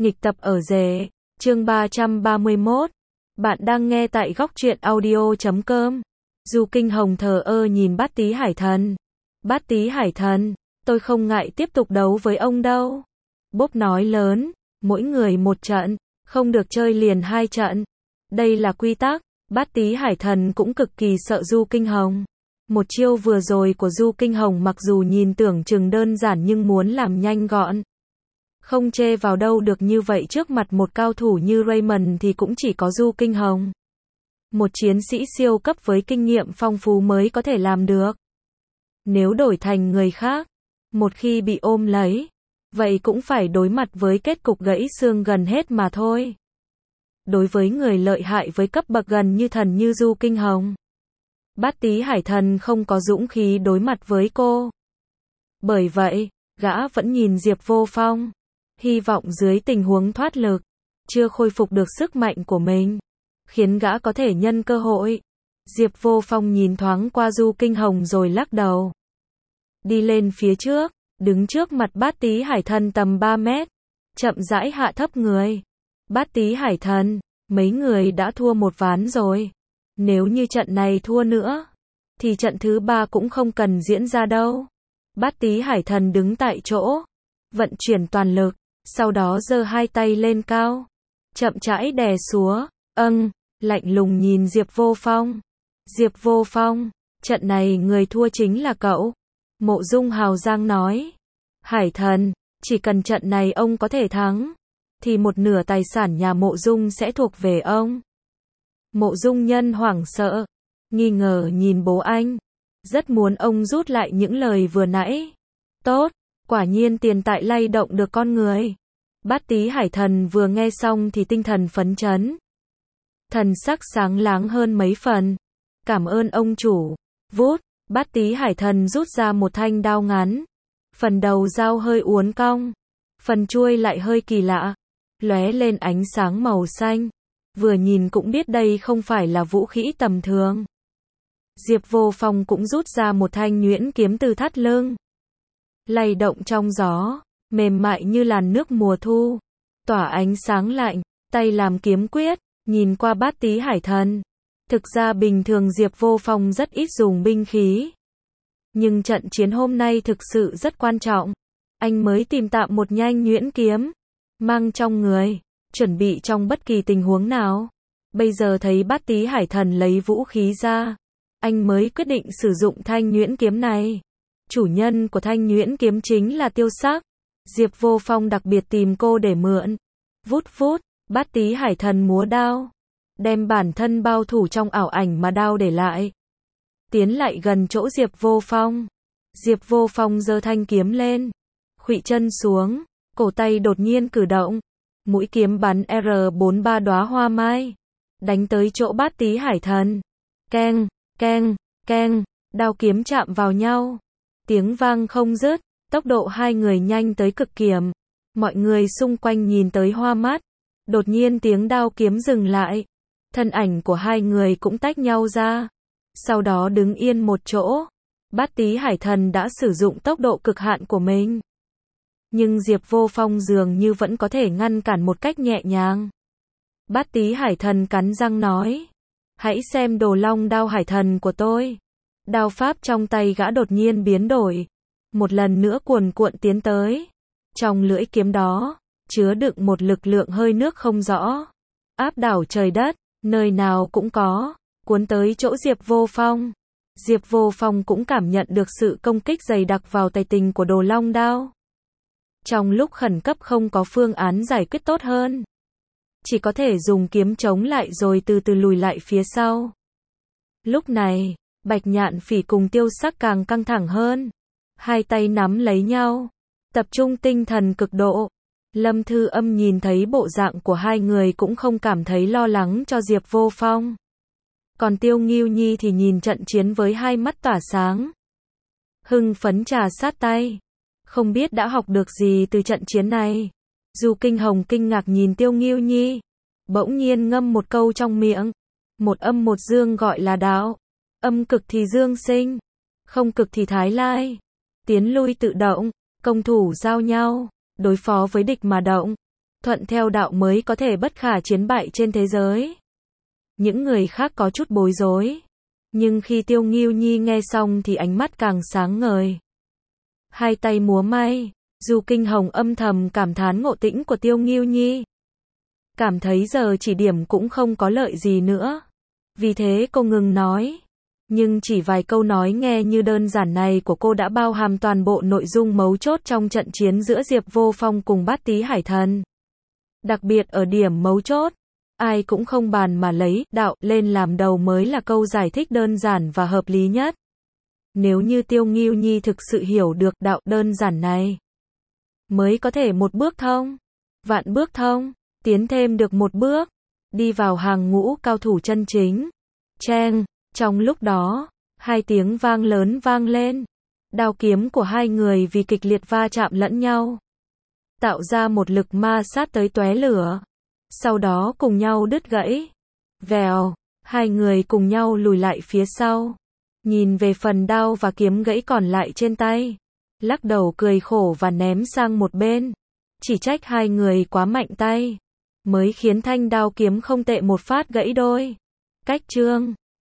Nghịch tập ở rể, chương 331. Bạn đang nghe tại góc truyện audio.com. Du Kinh Hồng thờ ơ nhìn Bát Tý Hải Thần. Bát Tý Hải Thần, tôi không ngại tiếp tục đấu với ông đâu. Bốp nói lớn, mỗi người một trận, không được chơi liền hai trận. Đây là quy tắc. Bát Tý Hải Thần cũng cực kỳ sợ Du Kinh Hồng. Một chiêu vừa rồi của Du Kinh Hồng mặc dù nhìn tưởng chừng đơn giản nhưng muốn làm nhanh gọn, không chê vào đâu được, như vậy trước mặt một cao thủ như Raymond thì cũng chỉ có Du Kinh Hồng, một chiến sĩ siêu cấp với kinh nghiệm phong phú mới có thể làm được. Nếu đổi thành người khác, một khi bị ôm lấy, vậy cũng phải đối mặt với kết cục gãy xương gần hết mà thôi. Đối với người lợi hại với cấp bậc gần như thần như Du Kinh Hồng, Bát Tý Hải Thần không có dũng khí đối mặt với cô. Bởi vậy, gã vẫn nhìn Diệp Vô Phong, hy vọng dưới tình huống thoát lực, chưa khôi phục được sức mạnh của mình, khiến gã có thể nhân cơ hội. Diệp Vô Phong nhìn thoáng qua Du Kinh Hồng rồi lắc đầu. Đi lên phía trước, đứng trước mặt Bát Tý Hải Thần tầm 3 mét, chậm rãi hạ thấp người. Bát Tý Hải Thần, mấy người đã thua một ván rồi. Nếu như trận này thua nữa, thì trận thứ 3 cũng không cần diễn ra đâu. Bát Tý Hải Thần đứng tại chỗ, vận chuyển toàn lực, sau đó giơ hai tay lên cao, chậm rãi đè xuống, lạnh lùng nhìn Diệp Vô Phong. Diệp Vô Phong, trận này người thua chính là cậu. Mộ Dung hào giang nói. Hải Thần, chỉ cần trận này ông có thể thắng, thì một nửa tài sản nhà Mộ Dung sẽ thuộc về ông. Mộ Dung Nhân hoảng sợ, nghi ngờ nhìn bố anh, rất muốn ông rút lại những lời vừa nãy. Tốt, quả nhiên tiền tài lay động được con người. Bát Tý Hải Thần vừa nghe xong thì tinh thần phấn chấn, thần sắc sáng láng hơn mấy phần. Cảm ơn ông chủ. Vút, Bát Tý Hải Thần rút ra một thanh đao ngắn, phần đầu dao hơi uốn cong, phần chuôi lại hơi kỳ lạ, lóe lên ánh sáng màu xanh. Vừa nhìn cũng biết đây không phải là vũ khí tầm thường. Diệp Vô Phong cũng rút ra một thanh nhuyễn kiếm từ thắt lưng, lay động trong gió, mềm mại như làn nước mùa thu, tỏa ánh sáng lạnh, tay làm kiếm quyết, nhìn qua Bát Tý Hải Thần. Thực ra bình thường Diệp Vô Phong rất ít dùng binh khí, nhưng trận chiến hôm nay thực sự rất quan trọng. Anh mới tìm tạm một nhanh nhuyễn kiếm, mang trong người, chuẩn bị trong bất kỳ tình huống nào. Bây giờ thấy Bát Tý Hải Thần lấy vũ khí ra, anh mới quyết định sử dụng thanh nhuyễn kiếm này. Chủ nhân của thanh nhuyễn kiếm chính là Tiêu Sắc. Diệp Vô Phong đặc biệt tìm cô để mượn. Vút vút, Bát Tý Hải Thần múa đao, đem bản thân bao thủ trong ảo ảnh mà đao để lại, tiến lại gần chỗ Diệp Vô Phong. Diệp Vô Phong giơ thanh kiếm lên, khuỵu chân xuống, cổ tay đột nhiên cử động, mũi kiếm bắn R43 đóa hoa mai, đánh tới chỗ Bát Tý Hải Thần. Keng, keng, keng, đao kiếm chạm vào nhau, tiếng vang không dứt, tốc độ hai người nhanh tới cực điểm. Mọi người xung quanh nhìn tới hoa mắt. Đột nhiên tiếng đao kiếm dừng lại, thân ảnh của hai người cũng tách nhau ra, sau đó đứng yên một chỗ. Bát Tý Hải Thần đã sử dụng tốc độ cực hạn của mình, nhưng Diệp Vô Phong dường như vẫn có thể ngăn cản một cách nhẹ nhàng. Bát Tý Hải Thần cắn răng nói, hãy xem Đồ Long Đao Hải Thần của tôi. Đao pháp trong tay gã đột nhiên biến đổi, một lần nữa cuồn cuộn tiến tới. Trong lưỡi kiếm đó, chứa đựng một lực lượng hơi nước không rõ, áp đảo trời đất, nơi nào cũng có, cuốn tới chỗ Diệp Vô Phong. Diệp Vô Phong cũng cảm nhận được sự công kích dày đặc vào tay tình của Đồ Long Đao. Trong lúc khẩn cấp không có phương án giải quyết tốt hơn, chỉ có thể dùng kiếm chống lại rồi từ từ lùi lại phía sau. Lúc này, Bạch Nhạn Phỉ cùng Tiêu Sắc càng căng thẳng hơn, hai tay nắm lấy nhau, tập trung tinh thần cực độ. Lâm Thư Âm nhìn thấy bộ dạng của hai người cũng không cảm thấy lo lắng cho Diệp Vô Phong. Còn Tiêu Ngưu Nhi thì nhìn trận chiến với hai mắt tỏa sáng, hưng phấn trà sát tay, không biết đã học được gì từ trận chiến này. Du Kinh Hồng kinh ngạc nhìn Tiêu Ngưu Nhi, bỗng nhiên ngâm một câu trong miệng, một âm một dương gọi là đạo, âm cực thì dương sinh, không cực thì thái lai, tiến lui tự động, công thủ giao nhau, đối phó với địch mà động. thuận theo đạo mới có thể bất khả chiến bại trên thế giới. Những người khác có chút bối rối. Nhưng khi Tiêu Ngưu Nhi nghe xong thì ánh mắt càng sáng ngời. Hai tay múa may, Du Kinh Hồng âm thầm cảm thán ngộ tĩnh của Tiêu Ngưu Nhi. Cảm thấy giờ chỉ điểm cũng không có lợi gì nữa. Vì thế cô ngừng nói. Nhưng chỉ vài câu nói nghe như đơn giản này của cô đã bao hàm toàn bộ nội dung mấu chốt trong trận chiến giữa Diệp Vô Phong cùng Bát Tý Hải Thần. Đặc biệt ở điểm mấu chốt, ai cũng không bàn mà lấy đạo lên làm đầu mới là câu giải thích đơn giản và hợp lý nhất. Nếu như Tiêu Ngưu Nhi thực sự hiểu được đạo đơn giản này, mới có thể một bước thông, vạn bước thông, tiến thêm được một bước, đi vào hàng ngũ cao thủ chân chính. Cheng, trong lúc đó, hai tiếng vang lớn vang lên. Đao kiếm của hai người vì kịch liệt va chạm lẫn nhau, tạo ra một lực ma sát tới tóe lửa. Sau đó cùng nhau đứt gãy. Vèo, hai người cùng nhau lùi lại phía sau. Nhìn về phần đao và kiếm gãy còn lại trên tay. Lắc đầu cười khổ và ném sang một bên. Chỉ trách hai người quá mạnh tay, mới khiến thanh đao kiếm không tệ một phát gãy đôi. Cách chương